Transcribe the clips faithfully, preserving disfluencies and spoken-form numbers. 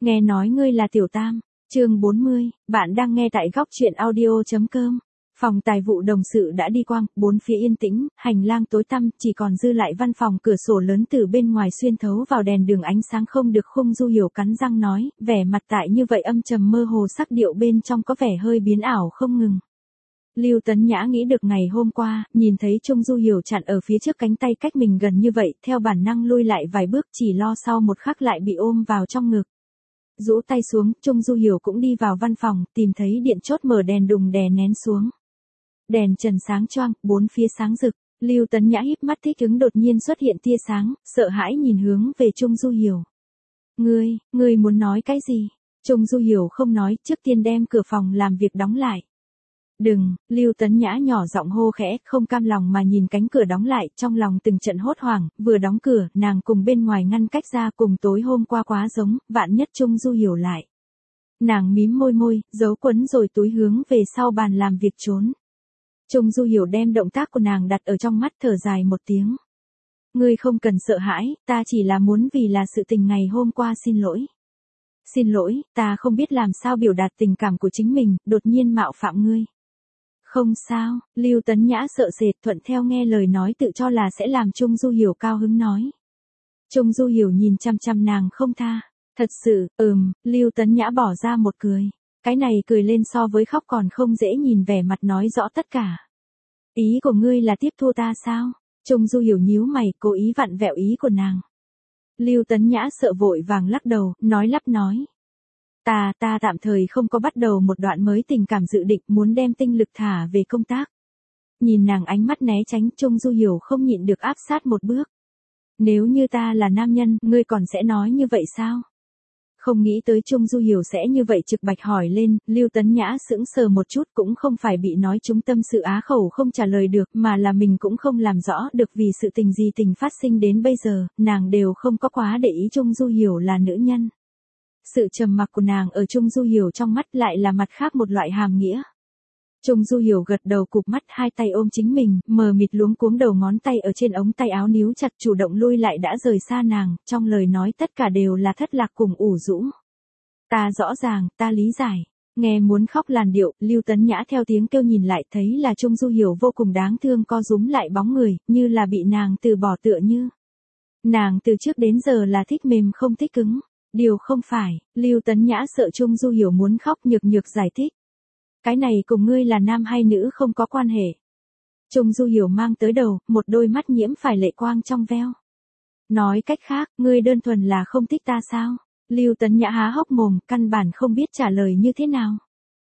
Nghe nói ngươi là Tiểu Tam. Chương bốn mươi, bạn đang nghe tại góc truyện audio chấm com. Phòng tài vụ đồng sự đã đi quang, bốn phía yên tĩnh, hành lang tối tăm, chỉ còn dư lại văn phòng cửa sổ lớn từ bên ngoài xuyên thấu vào đèn đường ánh sáng không được. Khung Du Hiểu cắn răng nói, vẻ mặt tại như vậy âm trầm mơ hồ, sắc điệu bên trong có vẻ hơi biến ảo không ngừng. Lưu Tấn Nhã nghĩ được ngày hôm qua, nhìn thấy Trung Du Hiểu chặn ở phía trước, cánh tay cách mình gần như vậy, theo bản năng lui lại vài bước, chỉ lo sau một khắc lại bị ôm vào trong ngực. Rũ tay xuống, Trung Du Hiểu cũng đi vào văn phòng, tìm thấy điện chốt mở đèn đùng đè nén xuống. Đèn trần sáng choang, bốn phía sáng rực. Lưu Tấn Nhã híp mắt thích ứng đột nhiên xuất hiện tia sáng, sợ hãi nhìn hướng về Trung Du Hiểu. Ngươi, ngươi muốn nói cái gì? Trung Du Hiểu không nói, trước tiên đem cửa phòng làm việc đóng lại. Đừng, Lưu Tấn Nhã nhỏ giọng hô khẽ, không cam lòng mà nhìn cánh cửa đóng lại, trong lòng từng trận hốt hoảng, vừa đóng cửa, nàng cùng bên ngoài ngăn cách ra, cùng tối hôm qua quá giống, vạn nhất Trung Du Hiểu lại. Nàng mím môi môi, giấu quấn rồi túi hướng về sau bàn làm việc trốn. Trung Du Hiểu đem động tác của nàng đặt ở trong mắt, thở dài một tiếng. Ngươi không cần sợ hãi, ta chỉ là muốn vì là sự tình ngày hôm qua xin lỗi. Xin lỗi, ta không biết làm sao biểu đạt tình cảm của chính mình, đột nhiên mạo phạm ngươi. Không sao, Lưu Tấn Nhã sợ sệt thuận theo nghe lời nói tự cho là sẽ làm Trung Du Hiểu cao hứng nói. Trung Du Hiểu nhìn chăm chăm nàng không tha. Thật sự, ừm, Lưu Tấn Nhã bỏ ra một cười. Cái này cười lên so với khóc còn không dễ nhìn, vẻ mặt nói rõ tất cả. Ý của ngươi là tiếp thu ta sao? Trung Du Hiểu nhíu mày, cố ý vặn vẹo ý của nàng. Lưu Tấn Nhã sợ vội vàng lắc đầu, nói lắp nói. Ta, ta tạm thời không có bắt đầu một đoạn mới tình cảm dự định, muốn đem tinh lực thả về công tác. Nhìn nàng ánh mắt né tránh, Trung Du Hiểu không nhịn được áp sát một bước. Nếu như ta là nam nhân, ngươi còn sẽ nói như vậy sao? Không nghĩ tới Trung Du Hiểu sẽ như vậy trực bạch hỏi lên, Lưu Tấn Nhã sững sờ một chút, cũng không phải bị nói trúng tâm sự á khẩu không trả lời được, mà là mình cũng không làm rõ được vì sự tình gì tình phát sinh đến bây giờ, nàng đều không có quá để ý Trung Du Hiểu là nữ nhân. Sự trầm mặc của nàng ở Trung Du Hiểu trong mắt lại là mặt khác một loại hàm nghĩa. Trung Du Hiểu gật đầu cụp mắt, hai tay ôm chính mình, mờ mịt luống cuống, đầu ngón tay ở trên ống tay áo níu chặt, chủ động lui lại đã rời xa nàng, trong lời nói tất cả đều là thất lạc cùng ủ rũ. Ta rõ ràng, ta lý giải. Nghe muốn khóc làn điệu, Lưu Tấn Nhã theo tiếng kêu nhìn lại thấy là Trung Du Hiểu vô cùng đáng thương, co rúm lại bóng người, như là bị nàng từ bỏ tựa như. Nàng từ trước đến giờ là thích mềm không thích cứng. Điều không phải, Lưu Tấn Nhã sợ Trung Du Hiểu muốn khóc, nhược nhược giải thích. Cái này cùng ngươi là nam hay nữ không có quan hệ. Trung Du Hiểu mang tới đầu, một đôi mắt nhiễm phải lệ quang trong veo. Nói cách khác, ngươi đơn thuần là không thích ta sao? Lưu Tấn Nhã há hốc mồm, căn bản không biết trả lời như thế nào.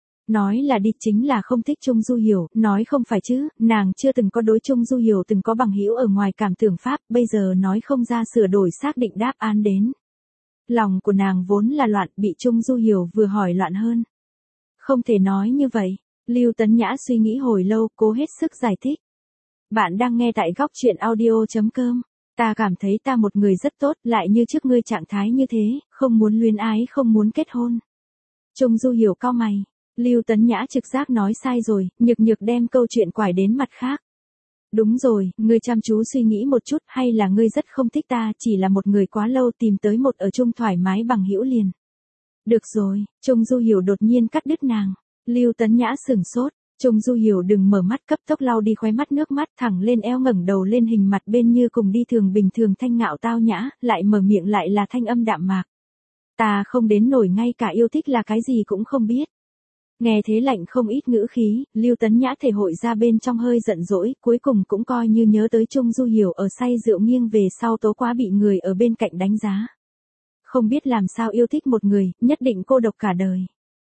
Nói là đi chính là không thích Trung Du Hiểu, nói không phải chứ, nàng chưa từng có đối Trung Du Hiểu từng có bằng hữu ở ngoài cảm tưởng pháp, bây giờ nói không ra sửa đổi xác định đáp án đến. Lòng của nàng vốn là loạn, bị Trung Du Hiểu vừa hỏi loạn hơn. Không thể nói như vậy. Lưu Tấn Nhã suy nghĩ hồi lâu, cố hết sức giải thích. Bạn đang nghe tại góc truyện audio chấm com. Ta cảm thấy ta một người rất tốt, lại như trước ngươi trạng thái như thế, không muốn luyến ái, không muốn kết hôn. Trung Du Hiểu cau mày. Lưu Tấn Nhã trực giác nói sai rồi, nhược nhược đem câu chuyện quải đến mặt khác. Đúng rồi, ngươi chăm chú suy nghĩ một chút, hay là ngươi rất không thích ta, chỉ là một người quá lâu tìm tới một ở chung thoải mái bằng hữu liền. Được rồi, Trung Du Hiểu đột nhiên cắt đứt nàng. Lưu Tấn Nhã sửng sốt, Trung Du Hiểu đừng mở mắt, cấp tốc lau đi khóe mắt nước mắt, thẳng lên eo, ngẩng đầu lên, hình mặt bên như cùng đi thường bình thường thanh ngạo tao nhã, lại mở miệng lại là thanh âm đạm mạc. Ta không đến nổi ngay cả yêu thích là cái gì cũng không biết. Nghe thế lạnh không ít ngữ khí, Lưu Tấn Nhã thể hội ra bên trong hơi giận dỗi, cuối cùng cũng coi như nhớ tới Trung Du Hiểu ở say rượu nghiêng về sau tố quá bị người ở bên cạnh đánh giá. Không biết làm sao yêu thích một người, nhất định cô độc cả đời.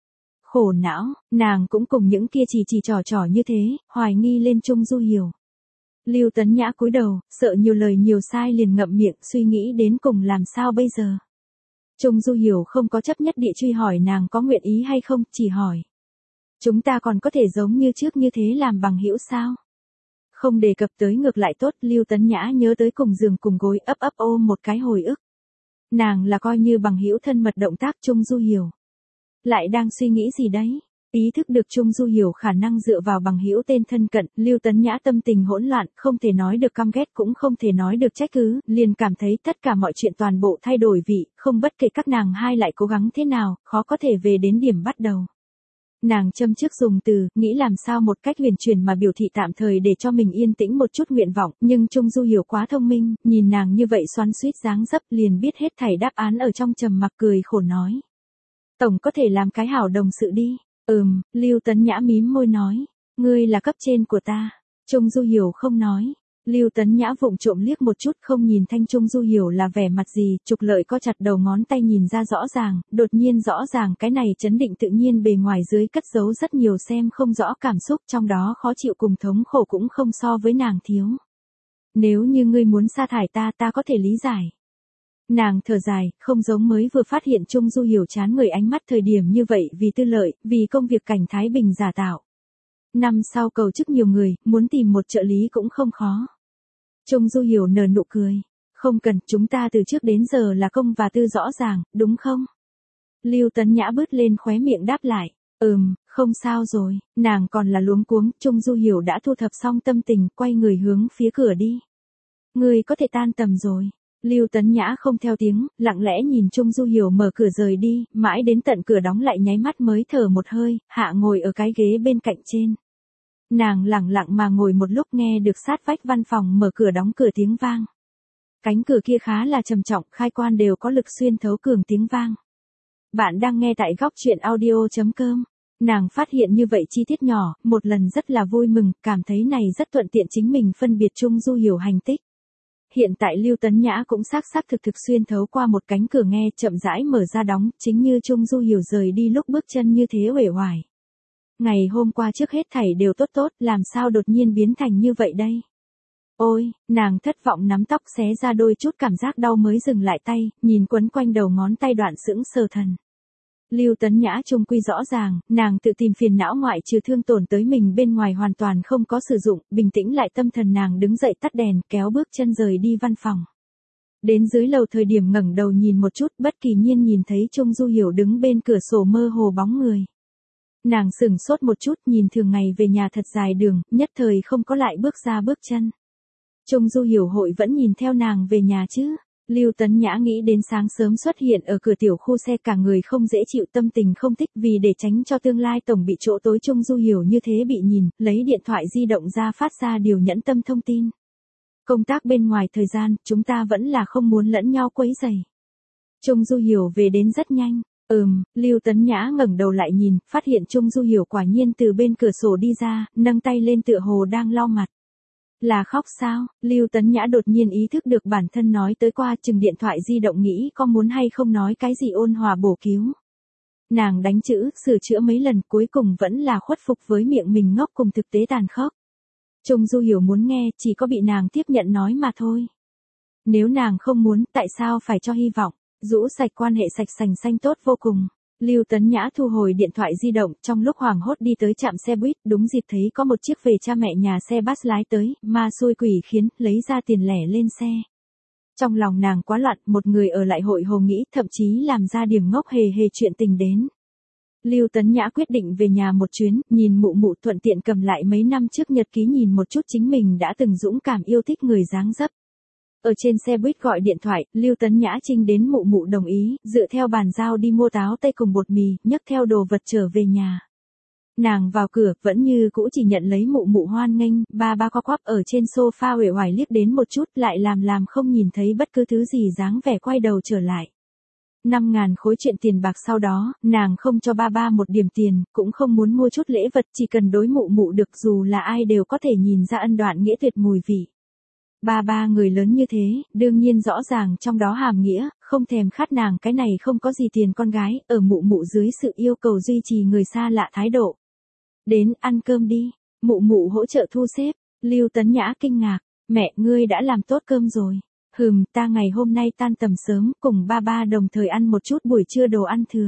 Khổ não, nàng cũng cùng những kia chỉ chỉ trò trò như thế, hoài nghi lên Trung Du Hiểu. Lưu Tấn Nhã cúi đầu, sợ nhiều lời nhiều sai liền ngậm miệng, suy nghĩ đến cùng làm sao bây giờ. Trung Du Hiểu không có chấp nhất địa truy hỏi nàng có nguyện ý hay không, chỉ hỏi. Chúng ta còn có thể giống như trước như thế làm bằng hữu sao? Không đề cập tới ngược lại tốt, Lưu Tấn Nhã nhớ tới cùng giường cùng gối, ấp ấp ôm một cái hồi ức. Nàng là coi như bằng hữu thân mật động tác. Trung Du Hiểu lại đang suy nghĩ gì đấy? Ý thức được Trung Du Hiểu khả năng dựa vào bằng hữu tên thân cận, Lưu Tấn Nhã tâm tình hỗn loạn, không thể nói được căm ghét cũng không thể nói được trách cứ, liền cảm thấy tất cả mọi chuyện toàn bộ thay đổi vị, không bất kể các nàng hai lại cố gắng thế nào, khó có thể về đến điểm bắt đầu. Nàng châm trước dùng từ, nghĩ làm sao một cách huyền chuyển mà biểu thị tạm thời để cho mình yên tĩnh một chút nguyện vọng, nhưng Trung Du Hiểu quá thông minh, nhìn nàng như vậy xoắn xuýt dáng dấp liền biết hết thảy đáp án ở trong trầm mặc cười khổ nói. Tổng có thể làm cái hảo đồng sự đi. Ừm, Lưu Tấn Nhã mím môi nói, ngươi là cấp trên của ta. Trung Du Hiểu không nói. Lưu Tấn Nhã vụng trộm liếc một chút không nhìn thanh Trung Du Hiểu là vẻ mặt gì, trục lợi co chặt đầu ngón tay nhìn ra rõ ràng, đột nhiên rõ ràng cái này chấn định tự nhiên bề ngoài dưới cất giấu rất nhiều xem không rõ cảm xúc trong đó khó chịu cùng thống khổ cũng không so với nàng thiếu. Nếu như ngươi muốn sa thải ta ta có thể lý giải. Nàng thở dài, không giống mới vừa phát hiện Trung Du Hiểu chán người ánh mắt thời điểm như vậy vì tư lợi, vì công việc cảnh Thái Bình giả tạo. Năm sau cầu chức nhiều người, muốn tìm một trợ lý cũng không khó. Trung Du Hiểu nở nụ cười. Không cần, chúng ta từ trước đến giờ là công và tư rõ ràng, đúng không? Lưu Tấn Nhã bứt lên khóe miệng đáp lại. Ừm, không sao rồi, nàng còn là luống cuống, Trung Du Hiểu đã thu thập xong tâm tình, quay người hướng phía cửa đi. Ngươi có thể tan tầm rồi. Lưu Tấn Nhã không theo tiếng, lặng lẽ nhìn Trung Du Hiểu mở cửa rời đi, mãi đến tận cửa đóng lại nháy mắt mới thở một hơi, hạ ngồi ở cái ghế bên cạnh trên. Nàng lẳng lặng mà ngồi một lúc nghe được sát vách văn phòng mở cửa đóng cửa tiếng vang. Cánh cửa kia khá là trầm trọng, khai quan đều có lực xuyên thấu cường tiếng vang. Bạn đang nghe tại góc truyện audio chấm com. Nàng phát hiện như vậy chi tiết nhỏ, một lần rất là vui mừng, cảm thấy này rất thuận tiện chính mình phân biệt Trung Du Hiểu hành tích. Hiện tại Lưu Tấn Nhã cũng xác xác thực thực xuyên thấu qua một cánh cửa nghe chậm rãi mở ra đóng, chính như Trung Du Hiểu rời đi lúc bước chân như thế uể oải. Ngày hôm qua trước hết thảy đều tốt tốt, làm sao đột nhiên biến thành như vậy đây? Ôi, nàng thất vọng nắm tóc xé ra đôi chút cảm giác đau mới dừng lại tay, nhìn quấn quanh đầu ngón tay đoạn sững sờ thần. Lưu Tấn Nhã trung quy rõ ràng, nàng tự tìm phiền não ngoại trừ thương tổn tới mình bên ngoài hoàn toàn không có sử dụng, bình tĩnh lại tâm thần nàng đứng dậy tắt đèn, kéo bước chân rời đi văn phòng. Đến dưới lầu thời điểm ngẩng đầu nhìn một chút, bất kỳ nhiên nhìn thấy Trung Du Hiểu đứng bên cửa sổ mơ hồ bóng người. Nàng sửng sốt một chút, nhìn thường ngày về nhà thật dài đường, nhất thời không có lại bước ra bước chân. Trung Du Hiểu hội vẫn nhìn theo nàng về nhà chứ? Lưu Tấn Nhã nghĩ đến sáng sớm xuất hiện ở cửa tiểu khu xe cả người không dễ chịu tâm tình không thích vì để tránh cho tương lai tổng bị chỗ tối Trung Du Hiểu như thế bị nhìn, lấy điện thoại di động ra phát ra điều nhẫn tâm thông tin. Công tác bên ngoài thời gian, chúng ta vẫn là không muốn lẫn nhau quấy rầy. Trung Du Hiểu về đến rất nhanh. Ừm, Lưu Tấn Nhã ngẩng đầu lại nhìn, phát hiện Trung Du Hiểu quả nhiên từ bên cửa sổ đi ra, nâng tay lên tựa hồ đang lau mặt. Là khóc sao? Lưu Tấn Nhã đột nhiên ý thức được bản thân nói tới qua chừng điện thoại di động nghĩ có muốn hay không nói cái gì ôn hòa bổ cứu. Nàng đánh chữ, sửa chữa mấy lần cuối cùng vẫn là khuất phục với miệng mình ngốc cùng thực tế tàn khốc. Trung Du Hiểu muốn nghe, chỉ có bị nàng tiếp nhận nói mà thôi. Nếu nàng không muốn, tại sao phải cho hy vọng? Rũ sạch quan hệ sạch sành xanh tốt vô cùng. Lưu Tấn Nhã thu hồi điện thoại di động, trong lúc hoảng hốt đi tới trạm xe buýt, đúng dịp thấy có một chiếc về cha mẹ nhà xe bus lái tới, ma xui quỷ khiến, lấy ra tiền lẻ lên xe. Trong lòng nàng quá loạn, một người ở lại hội hồ nghĩ, thậm chí làm ra điểm ngốc hề hề chuyện tình đến. Lưu Tấn Nhã quyết định về nhà một chuyến, nhìn mụ mụ thuận tiện cầm lại mấy năm trước nhật ký nhìn một chút chính mình đã từng dũng cảm yêu thích người dáng dấp. Ở trên xe buýt gọi điện thoại, Lưu Tấn Nhã trinh đến mụ mụ đồng ý, dựa theo bàn giao đi mua táo tây cùng bột mì, nhấc theo đồ vật trở về nhà. Nàng vào cửa, vẫn như cũ chỉ nhận lấy mụ mụ hoan nghênh, ba ba co quắp ở trên sofa uể oải liếc đến một chút lại làm làm không nhìn thấy bất cứ thứ gì dáng vẻ quay đầu trở lại. Năm ngàn khối chuyện tiền bạc sau đó, nàng không cho ba ba một điểm tiền, cũng không muốn mua chút lễ vật chỉ cần đối mụ mụ được dù là ai đều có thể nhìn ra ân đoạn nghĩa tuyệt mùi vị. Ba ba người lớn như thế, đương nhiên rõ ràng trong đó hàm nghĩa, không thèm khát nàng cái này không có gì tiền con gái, ở mụ mụ dưới sự yêu cầu duy trì người xa lạ thái độ. Đến ăn cơm đi, mụ mụ hỗ trợ thu xếp, Lưu Tấn Nhã kinh ngạc, mẹ ngươi đã làm tốt cơm rồi. Hừm, ta ngày hôm nay tan tầm sớm, cùng ba ba đồng thời ăn một chút buổi trưa đồ ăn thừa.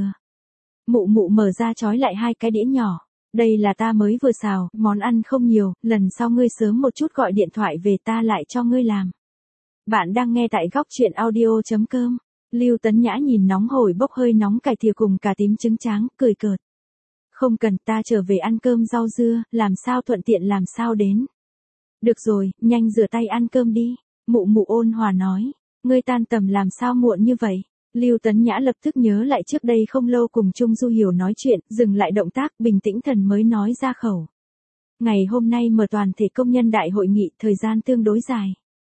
Mụ mụ mở ra trói lại hai cái đĩa nhỏ. Đây là ta mới vừa xào, món ăn không nhiều, lần sau ngươi sớm một chút gọi điện thoại về ta lại cho ngươi làm. Bạn đang nghe tại góc truyện audio chấm com. Lưu Tấn Nhã nhìn nóng hổi bốc hơi nóng cải thìa cùng cà tím trứng tráng, cười cợt. Không cần, ta trở về ăn cơm rau dưa, làm sao thuận tiện làm sao đến. Được rồi, nhanh rửa tay ăn cơm đi. Mụ mụ ôn hòa nói. Ngươi tan tầm làm sao muộn như vậy? Lưu Tấn Nhã lập tức nhớ lại trước đây không lâu cùng Trung Du Hiểu nói chuyện, dừng lại động tác, bình tĩnh thần mới nói ra khẩu. Ngày hôm nay mở toàn thể công nhân đại hội nghị, thời gian tương đối dài.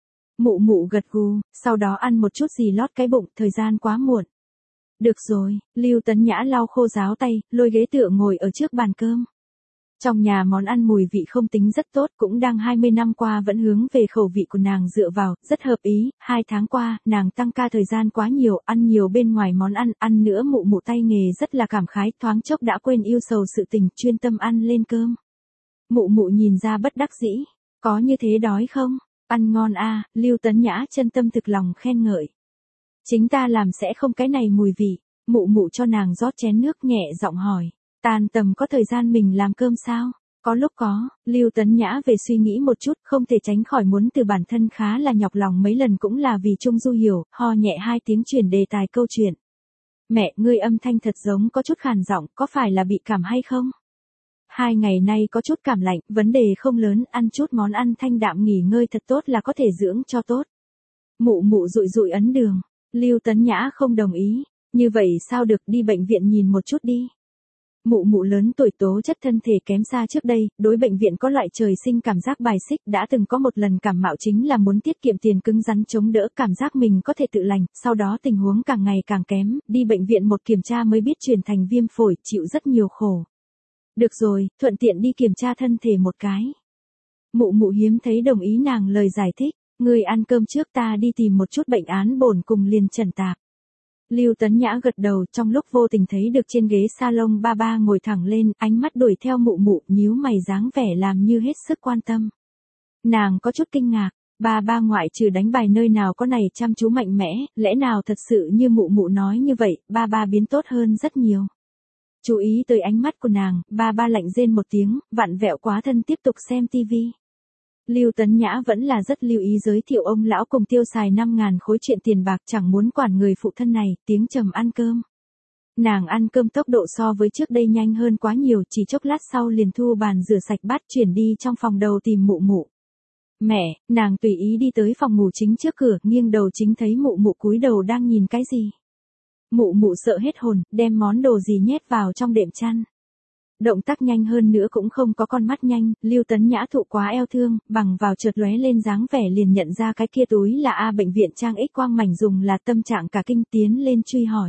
Mụ mụ gật gù, sau đó ăn một chút gì lót cái bụng, thời gian quá muộn. Được rồi, Lưu Tấn Nhã lau khô ráo tay, lôi ghế tựa ngồi ở trước bàn cơm. Trong nhà món ăn mùi vị không tính rất tốt, cũng đang hai mươi năm qua vẫn hướng về khẩu vị của nàng dựa vào, rất hợp ý. Hai tháng qua, nàng tăng ca thời gian quá nhiều, ăn nhiều bên ngoài món ăn, ăn nữa mụ mụ tay nghề rất là cảm khái, thoáng chốc đã quên yêu sầu sự tình, chuyên tâm ăn lên cơm. Mụ mụ nhìn ra bất đắc dĩ, có như thế đói không? Ăn ngon a, Lưu Tấn Nhã chân tâm thực lòng khen ngợi. Chính ta làm sẽ không cái này mùi vị. Mụ mụ cho nàng rót chén nước nhẹ giọng hỏi. Tan tầm có thời gian mình làm cơm sao? Có lúc có, Lưu Tấn Nhã về suy nghĩ một chút, không thể tránh khỏi muốn từ bản thân khá là nhọc lòng mấy lần cũng là vì Trung Du Hiểu, ho nhẹ hai tiếng chuyển đề tài câu chuyện. Mẹ, ngươi âm thanh thật giống có chút khàn giọng, có phải là bị cảm hay không? Hai ngày nay có chút cảm lạnh, vấn đề không lớn, ăn chút món ăn thanh đạm nghỉ ngơi thật tốt là có thể dưỡng cho tốt. Mụ mụ rụi rụi ấn đường, Lưu Tấn Nhã không đồng ý, như vậy sao được, đi bệnh viện nhìn một chút đi. Mụ mụ lớn tuổi tố chất thân thể kém xa trước đây, đối bệnh viện có loại trời sinh cảm giác bài xích, đã từng có một lần cảm mạo chính là muốn tiết kiệm tiền cứng rắn chống đỡ cảm giác mình có thể tự lành, sau đó tình huống càng ngày càng kém, đi bệnh viện một kiểm tra mới biết chuyển thành viêm phổi, chịu rất nhiều khổ. Được rồi, thuận tiện đi kiểm tra thân thể một cái. Mụ mụ hiếm thấy đồng ý nàng lời giải thích, ngươi ăn cơm trước ta đi tìm một chút bệnh án bổn cùng liền trần tạp. Lưu Tấn Nhã gật đầu, trong lúc vô tình thấy được trên ghế salon ba ba ngồi thẳng lên, ánh mắt đuổi theo mụ mụ, nhíu mày dáng vẻ làm như hết sức quan tâm. Nàng có chút kinh ngạc, ba ba ngoại trừ đánh bài nơi nào có này chăm chú mạnh mẽ, lẽ nào thật sự như mụ mụ nói như vậy, ba ba biến tốt hơn rất nhiều. Chú ý tới ánh mắt của nàng, ba ba lạnh rên một tiếng, vặn vẹo quá thân tiếp tục xem tivi. Lưu Tấn Nhã vẫn là rất lưu ý giới thiệu ông lão cùng tiêu xài năm ngàn khối chuyện tiền bạc, chẳng muốn quản người phụ thân này, tiếng trầm ăn cơm. Nàng ăn cơm tốc độ so với trước đây nhanh hơn quá nhiều, chỉ chốc lát sau liền thu bàn rửa sạch bát chuyển đi trong phòng đầu tìm mụ mụ. Mẹ, nàng tùy ý đi tới phòng ngủ chính trước cửa, nghiêng đầu chính thấy mụ mụ cúi đầu đang nhìn cái gì. Mụ mụ sợ hết hồn, đem món đồ gì nhét vào trong đệm chăn. Động tác nhanh hơn nữa cũng không có con mắt nhanh, Lưu Tấn Nhã thụ quá eo thương, bằng vào chợt lóe lên dáng vẻ liền nhận ra cái kia túi là A bệnh viện trang X quang mảnh dùng là tâm trạng cả kinh tiến lên truy hỏi.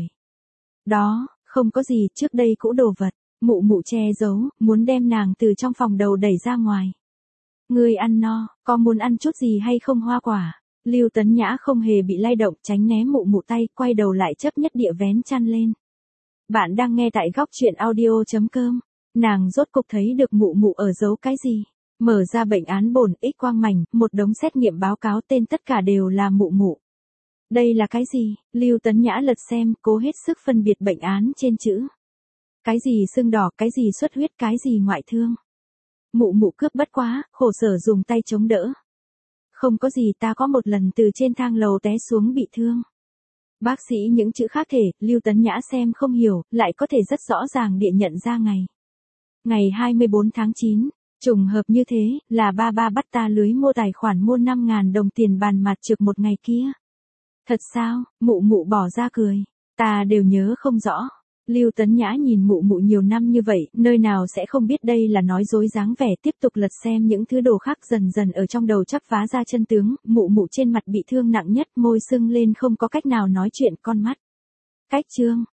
Đó, không có gì, trước đây cũ đồ vật, mụ mụ che giấu, muốn đem nàng từ trong phòng đầu đẩy ra ngoài. Ngươi ăn no, có muốn ăn chút gì hay không hoa quả? Lưu Tấn Nhã không hề bị lay động, tránh né mụ mụ tay, quay đầu lại chấp nhất địa vén chăn lên. Bạn đang nghe tại góc truyện audio chấm com. Nàng rốt cục thấy được mụ mụ ở giấu cái gì. Mở ra bệnh án bổn, X quang mảnh, một đống xét nghiệm báo cáo tên tất cả đều là mụ mụ. Đây là cái gì? Lưu Tấn Nhã lật xem, cố hết sức phân biệt bệnh án trên chữ. Cái gì sưng đỏ, cái gì xuất huyết, cái gì ngoại thương. Mụ mụ cướp bất quá, khổ sở dùng tay chống đỡ. Không có gì, ta có một lần từ trên thang lầu té xuống bị thương. Bác sĩ những chữ khác thể, Lưu Tấn Nhã xem không hiểu, lại có thể rất rõ ràng địa nhận ra ngày. Ngày hai mươi bốn tháng chín, trùng hợp như thế, là ba ba bắt ta lưới mua tài khoản mua năm ngàn đồng tiền bàn mặt trực một ngày kia. Thật sao? Mụ mụ bỏ ra cười. Ta đều nhớ không rõ. Lưu Tấn Nhã nhìn mụ mụ nhiều năm như vậy, nơi nào sẽ không biết đây là nói dối dáng vẻ, tiếp tục lật xem những thứ đồ khác, dần dần ở trong đầu chắc phá ra chân tướng, mụ mụ trên mặt bị thương nặng nhất, môi sưng lên không có cách nào nói chuyện, con mắt. Cách trương,